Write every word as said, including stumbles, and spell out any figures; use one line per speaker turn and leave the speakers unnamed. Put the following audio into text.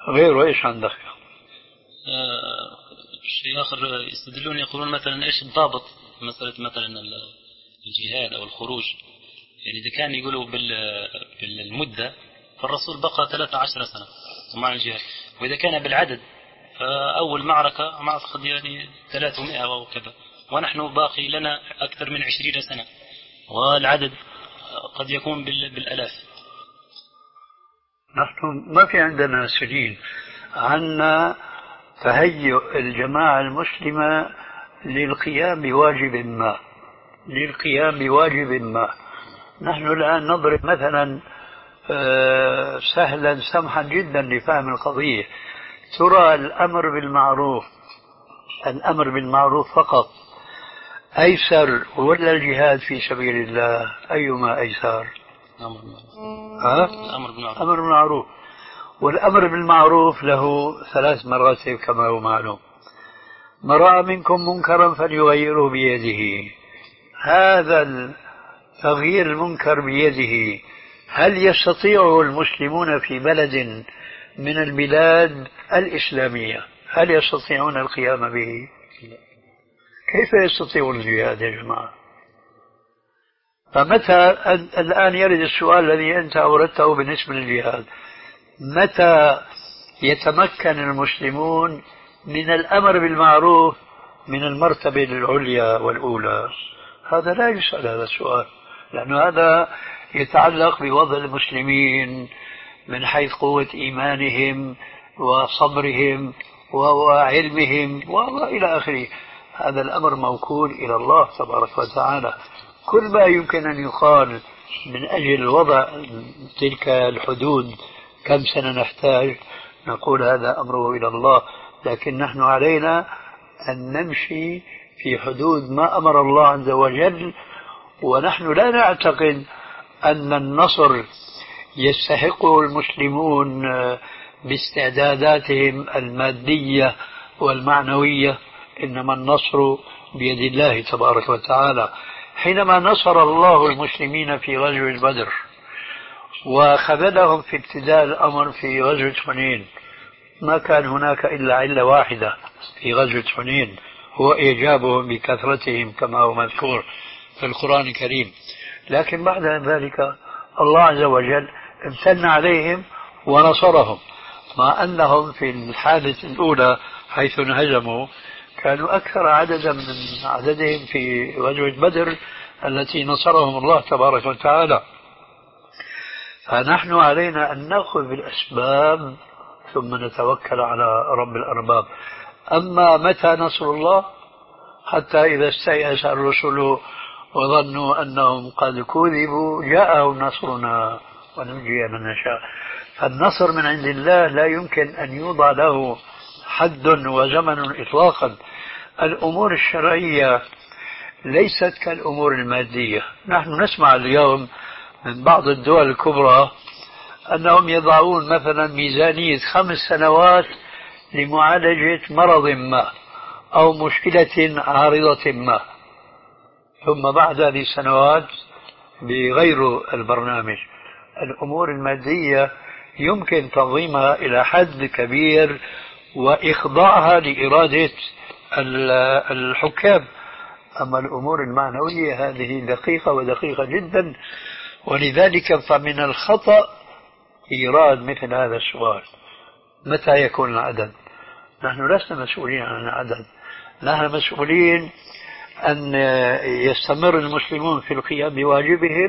غيره إيش عندك؟
آه شيء آخر يستدلون يقولون مثلا إيش الضابط مسألة مثلا الجهاد أو الخروج. يعني إذا كان يقولوا بالمدة فالرسول بقى ثلاثة عشر سنة مع الجهاد، وإذا كان بالعدد فأول معركة ما أعتقد يعني ثلاثمائة أو كذا، ونحن باقي لنا أكثر من عشرين سنة والعدد قد يكون بالألاف.
نحن ما في عندنا سنين، عندنا تهيؤ الجماعة المسلمة للقيام بواجب ما للقيام بواجب ما نحن الآن نضرب مثلا سهلا سمحا جدا لفهم القضية. ترى الأمر بالمعروف الأمر بالمعروف فقط أيسر ولا الجهاد في سبيل الله؟ أيما أيسر؟
الأمر بالمعروف.
أمر بالمعروف. والأمر بالمعروف له ثلاث مراتب كما هو معلوم. من رأى منكم منكرا فليغيره بيده. هذا تغيير المنكر بيده هل يستطيع المسلمون في بلد من البلاد الإسلامية هل يستطيعون القيام به؟ كيف يستطيعون الجهاد يا جماعة؟ فمتى الآن يرد السؤال الذي أنت أوردته بالنسبة للجهاد، متى يتمكن المسلمون من الأمر بالمعروف من المرتبة العليا والأولى؟ هذا لا يسأل هذا السؤال، لأن هذا يتعلق بوضع المسلمين من حيث قوة إيمانهم وصبرهم وعلمهم وإلى آخره. هذا الأمر موكول إلى الله تبارك وتعالى. كل ما يمكن أن يقال من أجل وضع تلك الحدود كم سنة نحتاج، نقول هذا أمره إلى الله، لكن نحن علينا أن نمشي في حدود ما أمر الله عز وجل. ونحن لا نعتقد أن النصر يستحقه المسلمون باستعداداتهم المادية والمعنوية، إنما النصر بيد الله تبارك وتعالى. حينما نصر الله المسلمين في غزوة بدر وخذلهم في ابتداء الأمر في غزوة حنين، ما كان هناك إلا علة واحدة في غزوة حنين، هو إعجابهم بكثرتهم كما هو مذكور في القرآن الكريم. لكن بعد ذلك الله عز وجل امتن عليهم ونصرهم، مع أنهم في الحالة الأولى حيث انهزموا كانوا أكثر عددا من عددهم في غزوة بدر التي نصرهم الله تبارك وتعالى. فنحن علينا أن نأخذ بالأسباب ثم نتوكل على رب الأرباب. أما متى نصر الله؟ حتى إذا استيأس الرسل وظنوا أنهم قد كذبوا جاءهم نصرنا وننجي من نشاء. فالنصر من عند الله لا يمكن أن يوضع له حد وزمن إطلاقا. الأمور الشرعية ليست كالأمور المادية. نحن نسمع اليوم من بعض الدول الكبرى أنهم يضعون مثلا ميزانية خمس سنوات لمعالجة مرض ما أو مشكلة عارضة ما، ثم بعد هذه السنوات بغير البرنامج. الأمور المادية يمكن تنظيمها إلى حد كبير وإخضاعها لإرادة الحكام، أما الأمور المعنوية هذه دقيقة ودقيقة جدا. ولذلك فمن الخطأ إيراد مثل هذا السؤال متى يكون العدد. نحن لسنا مسؤولين عن العدد، نحن مسؤولين أن يستمر المسلمون في القيام بواجبهم